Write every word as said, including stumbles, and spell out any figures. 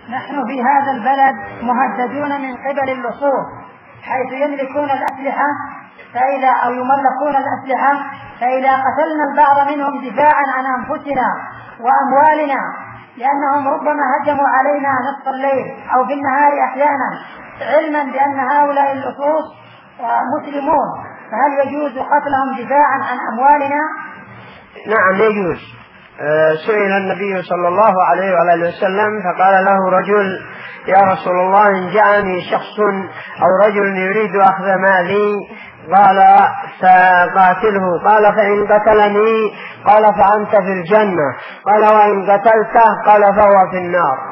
نحن في هذا البلد مهددون من قبل اللصوص، حيث يملكون الأسلحة فإذا أو يملكون الأسلحة فإذا قتلنا البعض منهم دفاعا عن أنفسنا وأموالنا، لأنهم ربما هجموا علينا نصف الليل أو في النهار أحيانا، علما بأن هؤلاء اللصوص مسلمون، فهل يجوز قتلهم دفاعا عن أموالنا؟ نعم يجوز. سئل النبي صلى الله عليه وآله وسلم فقال له رجل: يا رسول الله إن جاءني شخص أو رجل يريد أخذ مالي قال سقاتله، قال فإن قتلني قال فأنت في الجنة، قال وإن قتلته قال فهو في النار.